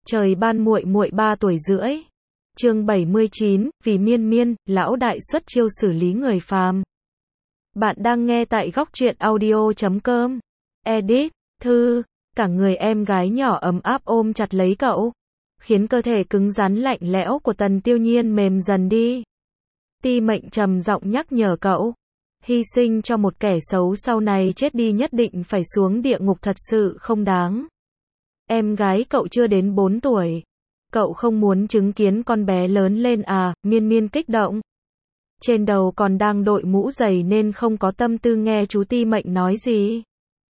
Trời ban muội muội 3 tuổi rưỡi. Chương 79, vì miên miên, lão đại xuất chiêu xử lý người phàm. Bạn đang nghe tại góc truyện audio.com. Edit, Thư, cả người em gái nhỏ ấm áp ôm chặt lấy cậu, khiến cơ thể cứng rắn lạnh lẽo của Tần Tiêu Nhiên mềm dần đi. Ti Mệnh trầm giọng nhắc nhở cậu, hy sinh cho một kẻ xấu sau này chết đi nhất định phải xuống địa ngục thật sự không đáng. Em gái cậu chưa đến 4 tuổi. Cậu không muốn chứng kiến con bé lớn lên à, miên miên kích động. Trên đầu còn đang đội mũ dày nên không có tâm tư nghe chú Ti Mệnh nói gì.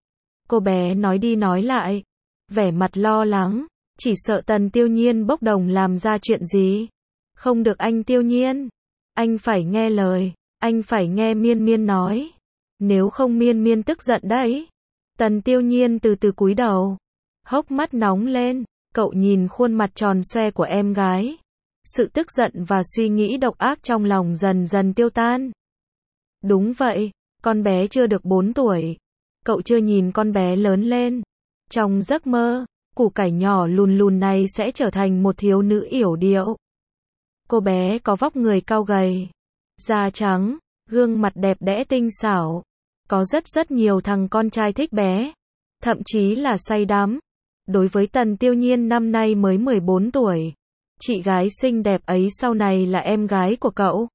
Cô bé nói đi nói lại, vẻ mặt lo lắng, chỉ sợ Tần Tiêu Nhiên bốc đồng làm ra chuyện gì. Không được anh Tiêu Nhiên, anh phải nghe lời, anh phải nghe miên miên nói. Nếu không miên miên tức giận đấy. Tần Tiêu Nhiên từ từ cúi đầu, hốc mắt nóng lên, cậu nhìn khuôn mặt tròn xoe của em gái. Sự tức giận và suy nghĩ độc ác trong lòng dần dần tiêu tan. Đúng vậy, con bé chưa được 4 tuổi. Cậu chưa nhìn con bé lớn lên. Trong giấc mơ, củ cải nhỏ lùn lùn này sẽ trở thành một thiếu nữ yểu điệu. Cô bé có vóc người cao gầy, da trắng, gương mặt đẹp đẽ tinh xảo. Có rất nhiều thằng con trai thích bé, thậm chí là say đắm. Đối với Tần Tiêu Nhiên năm nay mới 14 tuổi, chị gái xinh đẹp ấy sau này là em gái của cậu.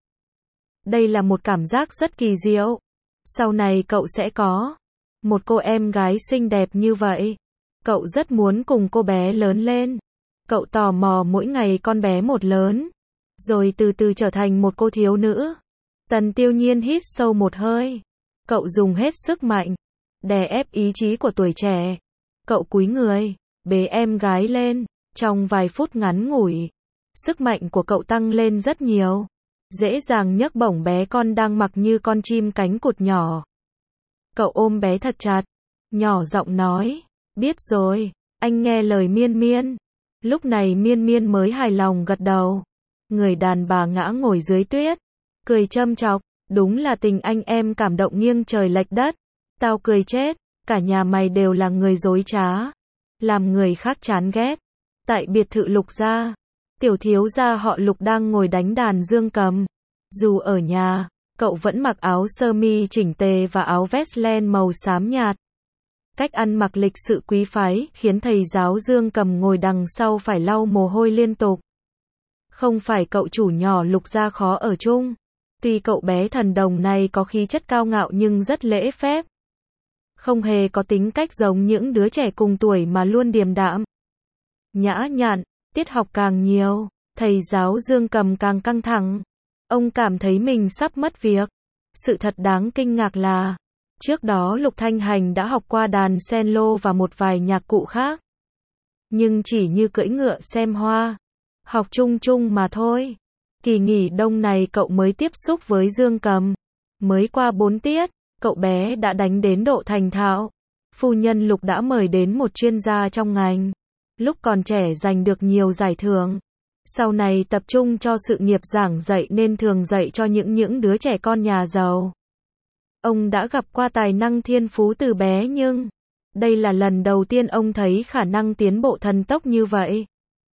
Đây là một cảm giác rất kỳ diệu. Sau này cậu sẽ có một cô em gái xinh đẹp như vậy. Cậu rất muốn cùng cô bé lớn lên. Cậu tò mò mỗi ngày con bé một lớn, rồi từ từ trở thành một cô thiếu nữ. Tần Tiêu Nhiên hít sâu một hơi. Cậu dùng hết sức mạnh, đè ép ý chí của tuổi trẻ. Cậu cúi người, bế em gái lên. Trong vài phút ngắn ngủi, sức mạnh của cậu tăng lên rất nhiều. Dễ dàng nhấc bổng bé con đang mặc như con chim cánh cụt nhỏ. Cậu ôm bé thật chặt, nhỏ giọng nói, biết rồi, anh nghe lời miên miên. Lúc này miên miên mới hài lòng gật đầu. Người đàn bà ngã ngồi dưới tuyết, cười châm chọc, đúng là tình anh em cảm động nghiêng trời lệch đất. Tao cười chết, cả nhà mày đều là người dối trá, làm người khác chán ghét. Tại biệt thự Lục gia, tiểu thiếu gia họ Lục đang ngồi đánh đàn dương cầm. Dù ở nhà, cậu vẫn mặc áo sơ mi chỉnh tề và áo vest len màu xám nhạt. Cách ăn mặc lịch sự quý phái khiến thầy giáo dương cầm ngồi đằng sau phải lau mồ hôi liên tục. Không phải cậu chủ nhỏ Lục gia khó ở chung. Tuy cậu bé thần đồng này có khí chất cao ngạo nhưng rất lễ phép. Không hề có tính cách giống những đứa trẻ cùng tuổi mà luôn điềm đạm, nhã nhặn. Tiết học càng nhiều, thầy giáo dương cầm càng căng thẳng. Ông cảm thấy mình sắp mất việc. Sự thật đáng kinh ngạc là, trước đó Lục Thanh Hành đã học qua đàn cello và một vài nhạc cụ khác. Nhưng chỉ như cưỡi ngựa xem hoa, học chung chung mà thôi. Kỳ nghỉ đông này cậu mới tiếp xúc với dương cầm. Mới qua 4 tiết, cậu bé đã đánh đến độ thành thạo. Phu nhân Lục đã mời đến một chuyên gia trong ngành. Lúc còn trẻ giành được nhiều giải thưởng. Sau này tập trung cho sự nghiệp giảng dạy nên thường dạy cho những đứa trẻ con nhà giàu. Ông đã gặp qua tài năng thiên phú từ bé nhưng đây là lần đầu tiên ông thấy khả năng tiến bộ thần tốc như vậy.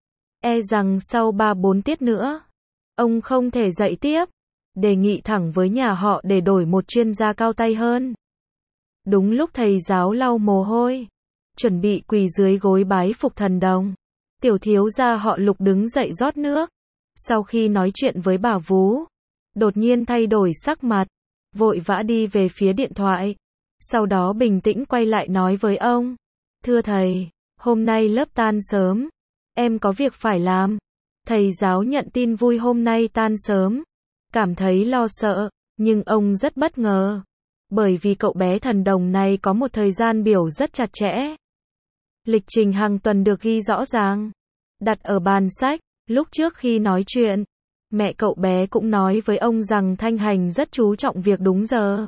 E rằng sau 3-4 tiết nữa, ông không thể dạy tiếp. Đề nghị thẳng với nhà họ để đổi một chuyên gia cao tay hơn. Đúng lúc thầy giáo lau mồ hôi, chuẩn bị quỳ dưới gối bái phục thần đồng, tiểu thiếu gia họ Lục đứng dậy rót nước. Sau khi nói chuyện với bà vú, đột nhiên thay đổi sắc mặt, vội vã đi về phía điện thoại. Sau đó bình tĩnh quay lại nói với ông, thưa thầy, hôm nay lớp tan sớm, em có việc phải làm. Thầy giáo nhận tin vui hôm nay tan sớm, cảm thấy lo sợ, nhưng ông rất bất ngờ. Bởi vì cậu bé thần đồng này có một thời gian biểu rất chặt chẽ. Lịch trình hàng tuần được ghi rõ ràng, đặt ở bàn sách. Lúc trước khi nói chuyện, mẹ cậu bé cũng nói với ông rằng Thanh Hành rất chú trọng việc đúng giờ.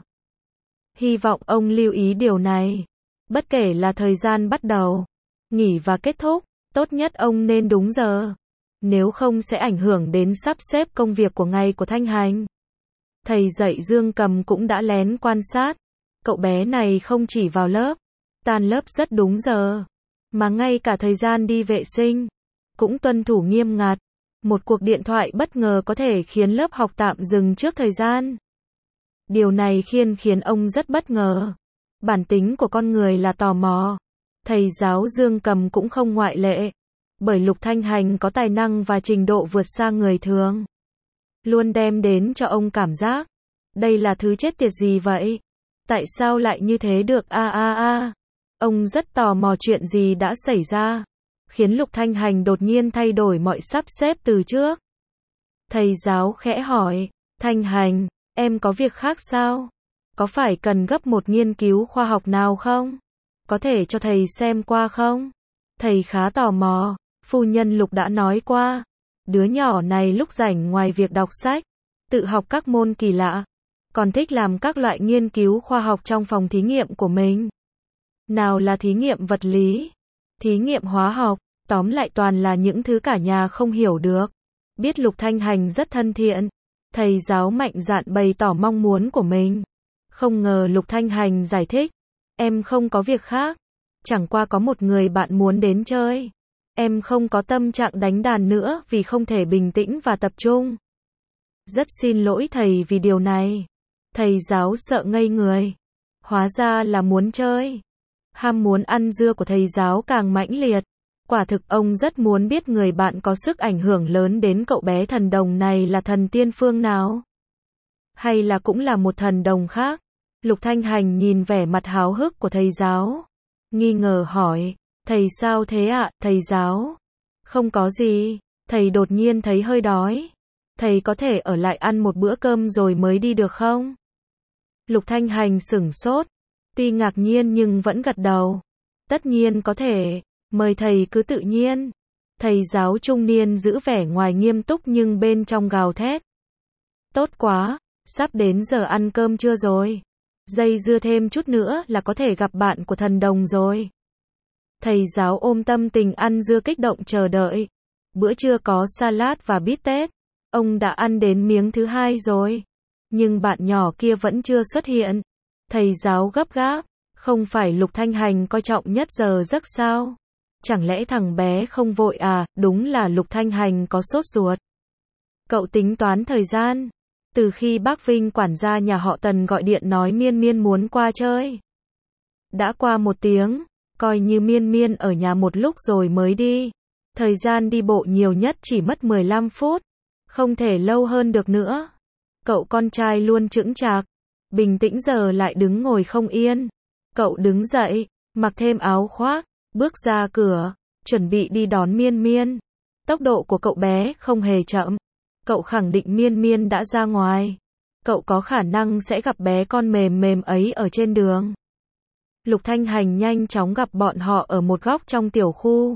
Hy vọng ông lưu ý điều này. Bất kể là thời gian bắt đầu, nghỉ và kết thúc, tốt nhất ông nên đúng giờ. Nếu không sẽ ảnh hưởng đến sắp xếp công việc của ngày của Thanh Hành. Thầy dạy dương cầm cũng đã lén quan sát. Cậu bé này không chỉ vào lớp, tan lớp rất đúng giờ, mà ngay cả thời gian đi vệ sinh cũng tuân thủ nghiêm ngặt. Một cuộc điện thoại bất ngờ có thể khiến lớp học tạm dừng trước thời gian. Điều này khiến ông rất bất ngờ. Bản tính của con người là tò mò. Thầy giáo Dương Cầm cũng không ngoại lệ. Bởi Lục Thanh Hành có tài năng và trình độ vượt xa người thường. Luôn đem đến cho ông cảm giác. Đây là thứ chết tiệt gì vậy? Tại sao lại như thế được Ông rất tò mò chuyện gì đã xảy ra. Khiến Lục Thanh Hành đột nhiên thay đổi mọi sắp xếp từ trước. Thầy giáo khẽ hỏi, Thanh Hành, em có việc khác sao? Có phải cần gấp một nghiên cứu khoa học nào không? Có thể cho thầy xem qua không? Thầy khá tò mò, phu nhân Lục đã nói qua. Đứa nhỏ này lúc rảnh ngoài việc đọc sách, tự học các môn kỳ lạ, còn thích làm các loại nghiên cứu khoa học trong phòng thí nghiệm của mình. Nào là thí nghiệm vật lý, thí nghiệm hóa học, tóm lại toàn là những thứ cả nhà không hiểu được. Biết Lục Thanh Hành rất thân thiện, thầy giáo mạnh dạn bày tỏ mong muốn của mình. Không ngờ Lục Thanh Hành giải thích, em không có việc khác, chẳng qua có một người bạn muốn đến chơi. Em không có tâm trạng đánh đàn nữa vì không thể bình tĩnh và tập trung. Rất xin lỗi thầy vì điều này. Thầy giáo sợ ngây người. Hóa ra là muốn chơi. Ham muốn ăn dưa của thầy giáo càng mãnh liệt. Quả thực ông rất muốn biết người bạn có sức ảnh hưởng lớn đến cậu bé thần đồng này là thần tiên phương nào. Hay là cũng là một thần đồng khác. Lục Thanh Hành nhìn vẻ mặt háo hức của thầy giáo. Nghi ngờ hỏi, thầy sao thế ạ, thầy giáo? Không có gì, thầy đột nhiên thấy hơi đói. Thầy có thể ở lại ăn một bữa cơm rồi mới đi được không? Lục Thanh Hành sửng sốt, tuy ngạc nhiên nhưng vẫn gật đầu. Tất nhiên có thể, mời thầy cứ tự nhiên. Thầy giáo trung niên giữ vẻ ngoài nghiêm túc nhưng bên trong gào thét. Tốt quá, sắp đến giờ ăn cơm trưa rồi. Dây dưa thêm chút nữa là có thể gặp bạn của thần đồng rồi. Thầy giáo ôm tâm tình ăn dưa kích động chờ đợi. Bữa trưa có salad và bít tết. Ông đã ăn đến miếng thứ hai rồi. Nhưng bạn nhỏ kia vẫn chưa xuất hiện. Thầy giáo gấp gáp. Không phải Lục Thanh Hành coi trọng nhất giờ giấc sao? Chẳng lẽ thằng bé không vội à? Đúng là Lục Thanh Hành có sốt ruột. Cậu tính toán thời gian. Từ khi bác Vinh quản gia nhà họ Tần gọi điện nói Miên Miên muốn qua chơi. Đã qua 1 tiếng. Coi như Miên Miên ở nhà một lúc rồi mới đi. Thời gian đi bộ nhiều nhất chỉ mất 15 phút. Không thể lâu hơn được nữa. Cậu con trai luôn chững chạc. Bình tĩnh giờ lại đứng ngồi không yên. Cậu đứng dậy, mặc thêm áo khoác, bước ra cửa, chuẩn bị đi đón Miên Miên. Tốc độ của cậu bé không hề chậm. Cậu khẳng định Miên Miên đã ra ngoài. Cậu có khả năng sẽ gặp bé con mềm mềm ấy ở trên đường. Lục Thanh Hành nhanh chóng gặp bọn họ ở một góc trong tiểu khu.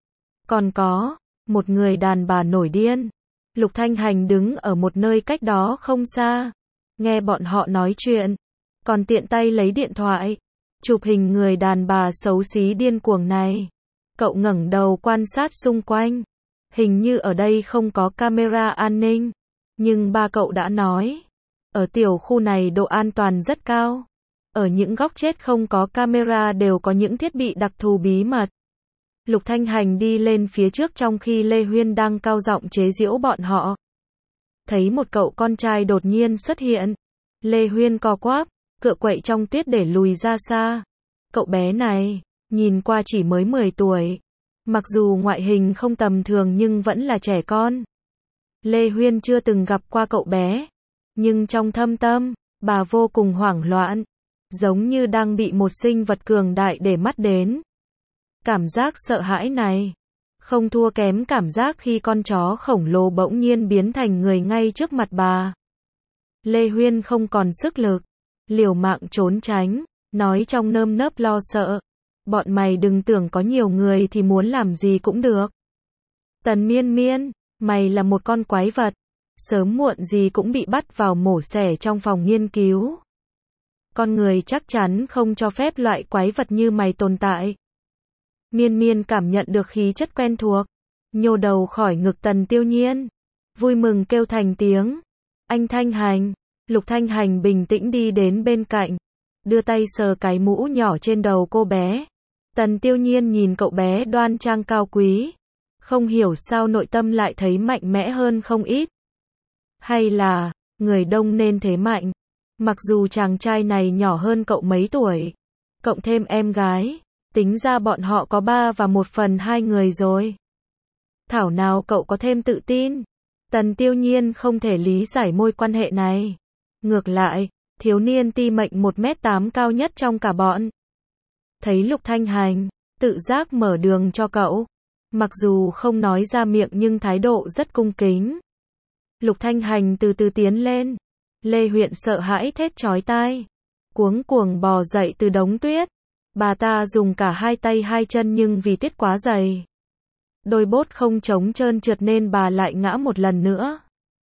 Còn có một người đàn bà nổi điên. Lục Thanh Hành đứng ở một nơi cách đó không xa, nghe bọn họ nói chuyện, còn tiện tay lấy điện thoại, chụp hình người đàn bà xấu xí điên cuồng này. Cậu ngẩng đầu quan sát xung quanh. Hình như ở đây không có camera an ninh, nhưng ba cậu đã nói, ở tiểu khu này độ an toàn rất cao. Ở những góc chết không có camera đều có những thiết bị đặc thù bí mật. Lục Thanh Hành đi lên phía trước trong khi Lê Huyên đang cao giọng chế giễu bọn họ. Thấy một cậu con trai đột nhiên xuất hiện. Lê Huyên co quắp, cựa quậy trong tuyết để lùi ra xa. Cậu bé này, nhìn qua chỉ mới 10 tuổi. Mặc dù ngoại hình không tầm thường nhưng vẫn là trẻ con. Lê Huyên chưa từng gặp qua cậu bé. Nhưng trong thâm tâm, bà vô cùng hoảng loạn. Giống như đang bị một sinh vật cường đại để mắt đến. Cảm giác sợ hãi này không thua kém cảm giác khi con chó khổng lồ bỗng nhiên biến thành người ngay trước mặt bà. Lê Huyên không còn sức lực, liều mạng trốn tránh, nói trong nơm nớp lo sợ. Bọn mày đừng tưởng có nhiều người thì muốn làm gì cũng được. Tần Miên Miên, mày là một con quái vật. Sớm muộn gì cũng bị bắt vào mổ xẻ trong phòng nghiên cứu. Con người chắc chắn không cho phép loại quái vật như mày tồn tại. Miên Miên cảm nhận được khí chất quen thuộc, nhô đầu khỏi ngực Tần Tiêu Nhiên, vui mừng kêu thành tiếng. Anh Thanh Hành. Lục Thanh Hành bình tĩnh đi đến bên cạnh, đưa tay sờ cái mũ nhỏ trên đầu cô bé. Tần Tiêu Nhiên nhìn cậu bé đoan trang cao quý, Không hiểu sao nội tâm lại thấy mạnh mẽ hơn không ít. Hay là, người đông nên thế mạnh. Mặc dù chàng trai này nhỏ hơn cậu mấy tuổi, cộng thêm em gái, tính ra bọn họ có 3 và 1/2 người rồi. Thảo nào cậu có thêm tự tin. Tần Tiêu Nhiên không thể lý giải mối quan hệ này. Ngược lại, thiếu niên ti mệnh 1m8 cao nhất trong cả bọn. Thấy Lục Thanh Hành, tự giác mở đường cho cậu. Mặc dù không nói ra miệng nhưng thái độ rất cung kính. Lục Thanh Hành từ từ tiến lên. Lê Huyện sợ hãi thét chói tai. Cuống cuồng bò dậy từ đống tuyết. Bà ta dùng cả hai tay hai chân nhưng vì tuyết quá dày, đôi bốt không trống trơn trượt nên bà lại ngã một lần nữa.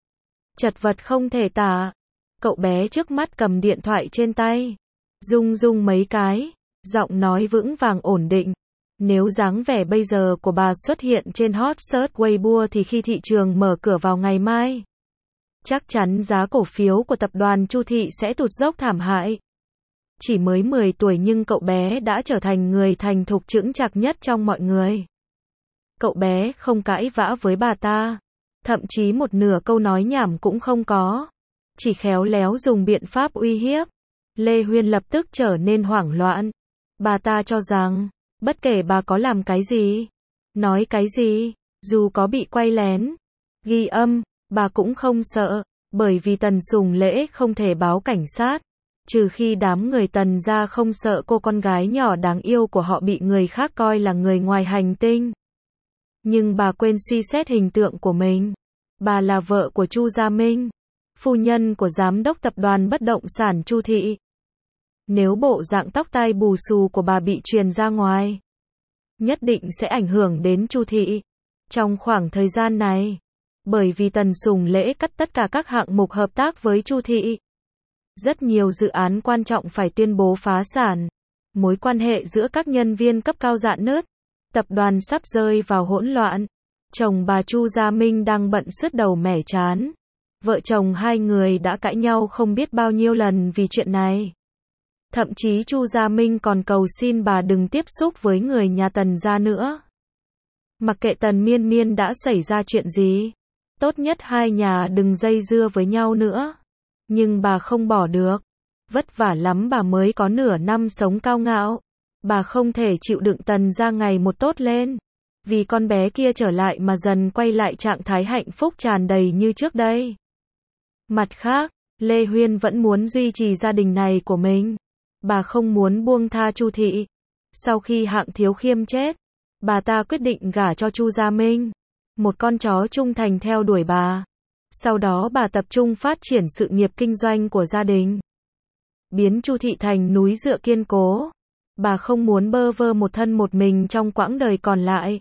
Chật vật không thể tả. Cậu bé trước mắt cầm điện thoại trên tay. Rung rung mấy cái. Giọng nói vững vàng ổn định. Nếu dáng vẻ bây giờ của bà xuất hiện trên hot search Weibo thì khi thị trường mở cửa vào ngày mai, chắc chắn giá cổ phiếu của tập đoàn Chu Thị sẽ tụt dốc thảm hại. Chỉ mới 10 tuổi nhưng cậu bé đã trở thành người thành thục chững chạc nhất trong mọi người. Cậu bé không cãi vã với bà ta. Thậm chí một nửa câu nói nhảm cũng không có. Chỉ khéo léo dùng biện pháp uy hiếp. Lê Huyên lập tức trở nên hoảng loạn. Bà ta cho rằng, bất kể bà có làm cái gì, nói cái gì, dù có bị quay lén, ghi âm, bà cũng không sợ, bởi vì Tần Sùng Lễ không thể báo cảnh sát. Trừ khi đám người Tần gia không sợ cô con gái nhỏ đáng yêu của họ bị người khác coi là người ngoài hành tinh. Nhưng bà quên suy xét hình tượng của mình. Bà là vợ của Chu Gia Minh, phu nhân của giám đốc tập đoàn bất động sản Chu Thị. Nếu bộ dạng tóc tai bù xù của bà bị truyền ra ngoài, nhất định sẽ ảnh hưởng đến Chu Thị. Trong khoảng thời gian này, bởi vì Tần Sùng Lễ cắt tất cả các hạng mục hợp tác với Chu Thị, rất nhiều dự án quan trọng phải tuyên bố phá sản. Mối quan hệ giữa các nhân viên cấp cao rạn nứt. Tập đoàn sắp rơi vào hỗn loạn. Chồng bà Chu Gia Minh đang bận sứt đầu mẻ trán. Vợ chồng hai người đã cãi nhau không biết bao nhiêu lần vì chuyện này. Thậm chí Chu Gia Minh còn cầu xin bà đừng tiếp xúc với người nhà Tần gia nữa. Mặc kệ Tần Miên Miên đã xảy ra chuyện gì, tốt nhất hai nhà đừng dây dưa với nhau nữa. Nhưng bà không bỏ được. Vất vả lắm bà mới có nửa năm sống cao ngạo. Bà không thể chịu đựng Tần gia ngày một tốt lên. Vì con bé kia trở lại mà dần quay lại trạng thái hạnh phúc tràn đầy như trước đây. Mặt khác, Lê Huyên vẫn muốn duy trì gia đình này của mình. Bà không muốn buông tha Chu Thị. Sau khi Hạng Thiếu Khiêm chết, bà ta quyết định gả cho Chu Gia Minh, một con chó trung thành theo đuổi bà. Sau đó bà tập trung phát triển sự nghiệp kinh doanh của gia đình, biến Chu Thị thành núi dựa kiên cố. Bà không muốn bơ vơ một thân một mình trong quãng đời còn lại.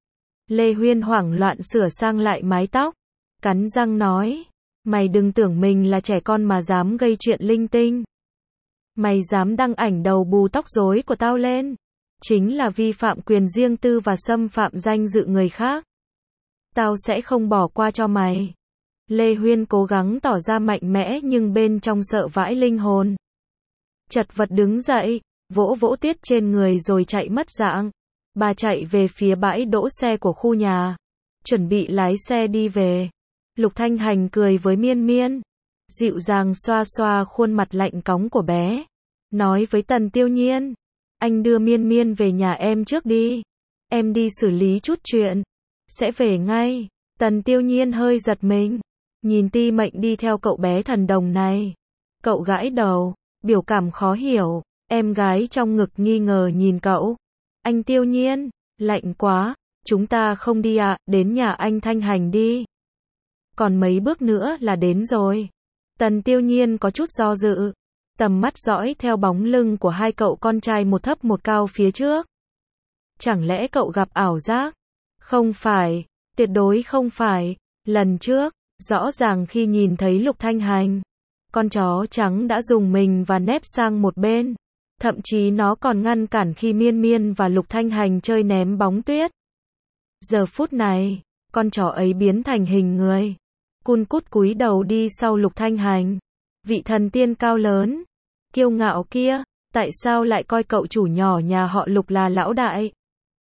Lê Huyên hoảng loạn sửa sang lại mái tóc, cắn răng nói, mày đừng tưởng mình là trẻ con mà dám gây chuyện linh tinh. Mày dám đăng ảnh đầu bù tóc rối của tao lên, chính là vi phạm quyền riêng tư và xâm phạm danh dự người khác. Tao sẽ không bỏ qua cho mày. Lê Huyên cố gắng tỏ ra mạnh mẽ nhưng bên trong sợ vãi linh hồn. Chật vật đứng dậy, vỗ vỗ tuyết trên người rồi chạy mất dạng. Bà chạy về phía bãi đỗ xe của khu nhà, chuẩn bị lái xe đi về. Lục Thanh Hành cười với Miên Miên, dịu dàng xoa xoa khuôn mặt lạnh cóng của bé, nói với Tần Tiêu Nhiên, anh đưa Miên Miên về nhà em trước đi, em đi xử lý chút chuyện, sẽ về ngay. Tần Tiêu Nhiên hơi giật mình, nhìn Ti Mệnh đi theo cậu bé thần đồng này. Cậu gãi đầu, biểu cảm khó hiểu, em gái trong ngực nghi ngờ nhìn cậu. Anh Tiêu Nhiên, lạnh quá, chúng ta không đi ạ, đến nhà anh Thanh Hành đi. Còn mấy bước nữa là đến rồi. Tần Tiêu Nhiên có chút do dự, tầm mắt dõi theo bóng lưng của hai cậu con trai một thấp một cao phía trước. Chẳng lẽ cậu gặp ảo giác? Không phải, tuyệt đối không phải. Lần trước, rõ ràng khi nhìn thấy Lục Thanh Hành, con chó trắng đã dùng mình và nép sang một bên. Thậm chí nó còn ngăn cản khi Miên Miên và Lục Thanh Hành chơi ném bóng tuyết. Giờ phút này, con chó ấy biến thành hình người, cun cút cúi đầu đi sau Lục Thanh Hành. Vị thần tiên cao lớn, kiêu ngạo kia, tại sao lại coi cậu chủ nhỏ nhà họ Lục là lão đại?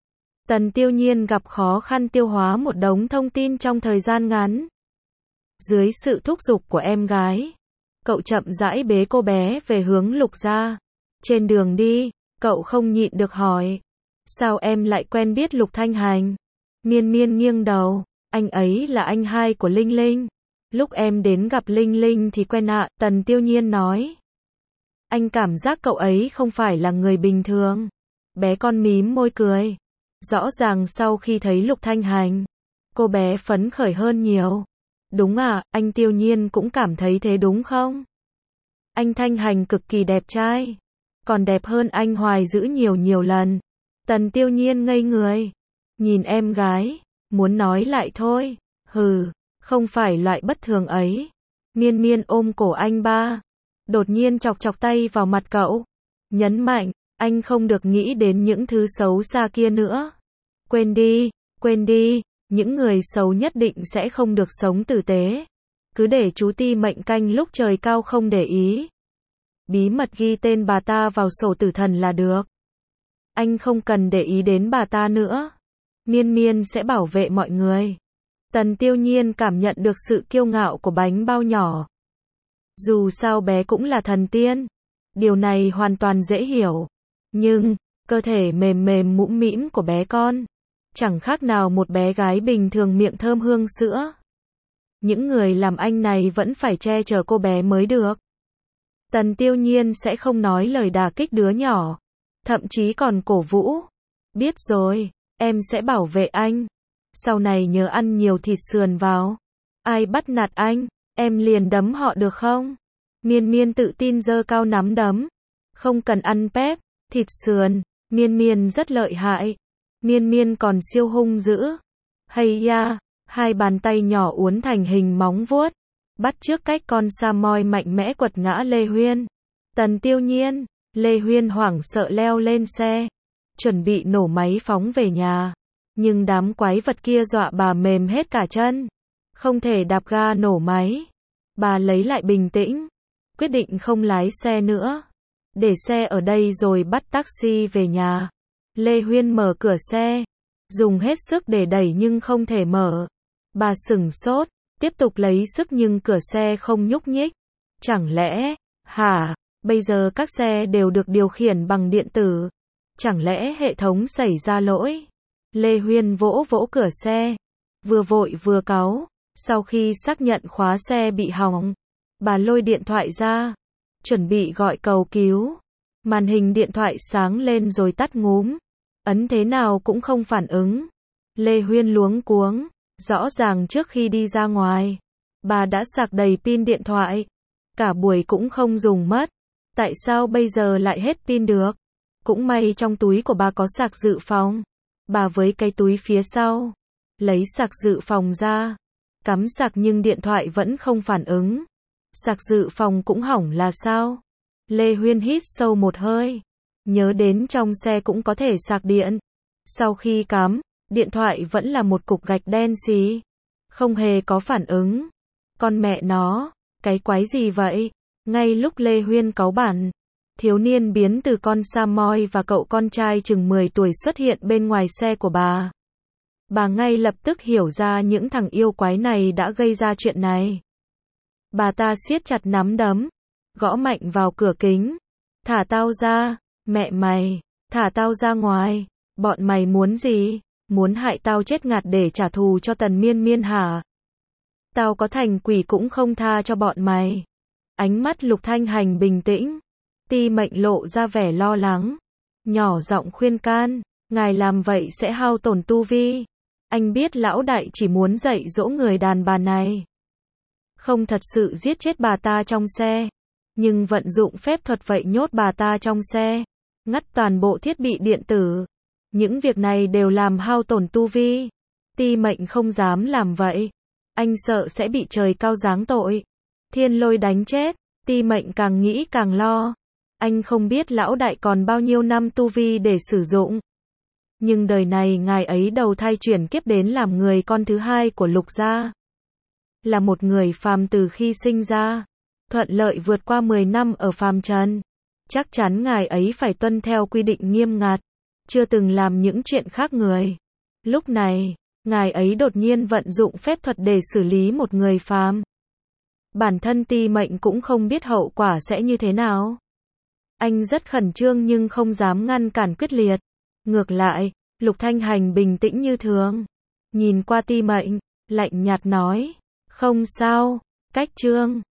Tần Tiêu Nhiên gặp khó khăn tiêu hóa một đống thông tin trong thời gian ngắn. Dưới sự thúc giục của em gái, cậu chậm rãi bế cô bé về hướng Lục gia. Trên đường đi, cậu không nhịn được hỏi, sao em lại quen biết Lục Thanh Hành? Miên Miên nghiêng đầu, anh ấy là anh hai của Linh Linh. Lúc em đến gặp Linh Linh thì quen ạ, Tần Tiêu Nhiên nói. Anh cảm giác cậu ấy không phải là người bình thường. Bé con mím môi cười. Rõ ràng sau khi thấy Lục Thanh Hành, cô bé phấn khởi hơn nhiều. Đúng à, anh Tiêu Nhiên cũng cảm thấy thế đúng không? Anh Thanh Hành cực kỳ đẹp trai. Còn đẹp hơn anh Hoài Dữ nhiều lần. Tần Tiêu Nhiên ngây người. Nhìn em gái, muốn nói lại thôi. Hừ, không phải loại bất thường ấy. Miên Miên ôm cổ anh ba. Đột nhiên chọc tay vào mặt cậu. Nhấn mạnh, anh không được nghĩ đến những thứ xấu xa kia nữa. Quên đi, những người xấu nhất định sẽ không được sống tử tế. Cứ để chú Ti mệnh canh lúc trời cao không để ý. Bí mật ghi tên bà ta vào sổ tử thần là được. Anh không cần để ý đến bà ta nữa. Miên Miên sẽ bảo vệ mọi người. Tần Tiêu Nhiên cảm nhận được sự kiêu ngạo của bánh bao nhỏ. Dù sao bé cũng là thần tiên. Điều này hoàn toàn dễ hiểu. Nhưng, cơ thể mềm mũm mĩm của bé con, chẳng khác nào một bé gái bình thường miệng thơm hương sữa. Những người làm anh này vẫn phải che chở cô bé mới được. Tần Tiêu Nhiên sẽ không nói lời đả kích đứa nhỏ. Thậm chí còn cổ vũ. Biết rồi, em sẽ bảo vệ anh. Sau này nhớ ăn nhiều thịt sườn vào. Ai bắt nạt anh, em liền đấm họ được không? Miên Miên tự tin giơ cao nắm đấm. Không cần ăn pép, thịt sườn. Miên Miên rất lợi hại. Miên Miên còn siêu hung dữ. Hay ya, hai bàn tay nhỏ uốn thành hình móng vuốt. Bắt chước cách con Samoy mạnh mẽ quật ngã Lê Huyên. Tần Tiêu Nhiên, Lê Huyên hoảng sợ leo lên xe. Chuẩn bị nổ máy phóng về nhà. Nhưng đám quái vật kia dọa bà mềm hết cả chân. Không thể đạp ga nổ máy. Bà lấy lại bình tĩnh. Quyết định không lái xe nữa. Để xe ở đây rồi bắt taxi về nhà. Lê Huyên mở cửa xe. Dùng hết sức để đẩy nhưng không thể mở. Bà sửng sốt. Tiếp tục lấy sức nhưng cửa xe không nhúc nhích. Chẳng lẽ, bây giờ các xe đều được điều khiển bằng điện tử. Chẳng lẽ hệ thống xảy ra lỗi? Lê Huyên vỗ cửa xe. Vừa vội vừa cáu. Sau khi xác nhận khóa xe bị hỏng, bà lôi điện thoại ra. Chuẩn bị gọi cầu cứu. Màn hình điện thoại sáng lên rồi tắt ngúm. Ấn thế nào cũng không phản ứng. Lê Huyên luống cuống. Rõ ràng trước khi đi ra ngoài, bà đã sạc đầy pin điện thoại. Cả buổi cũng không dùng mất. Tại sao bây giờ lại hết pin được? Cũng may trong túi của bà có sạc dự phòng. Bà với cái túi phía sau, lấy sạc dự phòng ra. Cắm sạc nhưng điện thoại vẫn không phản ứng. Sạc dự phòng cũng hỏng là sao? Lê Huyên hít sâu một hơi. Nhớ đến trong xe cũng có thể sạc điện. Sau khi cắm, điện thoại vẫn là một cục gạch đen xì. Không hề có phản ứng. Con mẹ nó, cái quái gì vậy? Ngay lúc Lê Huyên cáu bản, thiếu niên biến từ con Samoy và cậu con trai chừng 10 tuổi xuất hiện bên ngoài xe của bà. Bà ngay lập tức hiểu ra những thằng yêu quái này đã gây ra chuyện này. Bà ta siết chặt nắm đấm, gõ mạnh vào cửa kính. Thả tao ra, mẹ mày, thả tao ra ngoài. Bọn mày muốn gì? Muốn hại tao chết ngạt để trả thù cho Tần Miên Miên hả? Tao có thành quỷ cũng không tha cho bọn mày. Ánh mắt Lục Thanh Hành bình tĩnh. Ti Mệnh lộ ra vẻ lo lắng. Nhỏ giọng khuyên can. Ngài làm vậy sẽ hao tổn tu vi. Anh biết lão đại chỉ muốn dạy dỗ người đàn bà này. Không thật sự giết chết bà ta trong xe. Nhưng vận dụng phép thuật vậy nhốt bà ta trong xe. Ngắt toàn bộ thiết bị điện tử. Những việc này đều làm hao tổn tu vi. Ti Mệnh không dám làm vậy. Anh sợ sẽ bị trời cao giáng tội. Thiên lôi đánh chết. Ti Mệnh càng nghĩ càng lo. Anh không biết lão đại còn bao nhiêu năm tu vi để sử dụng. Nhưng đời này ngài ấy đầu thai chuyển kiếp đến làm người con thứ hai của Lục gia. Là một người phàm từ khi sinh ra. Thuận lợi vượt qua 10 năm ở phàm trần. Chắc chắn ngài ấy phải tuân theo quy định nghiêm ngặt. chưa từng làm những chuyện khác người. Lúc này, ngài ấy đột nhiên vận dụng phép thuật để xử lý một người phàm. Bản thân Ti Mệnh cũng không biết hậu quả sẽ như thế nào. Anh rất khẩn trương nhưng không dám ngăn cản quyết liệt. Ngược lại, Lục Thanh Hành bình tĩnh như thường. Nhìn qua Ti Mệnh, lạnh nhạt nói, không sao, cách Trương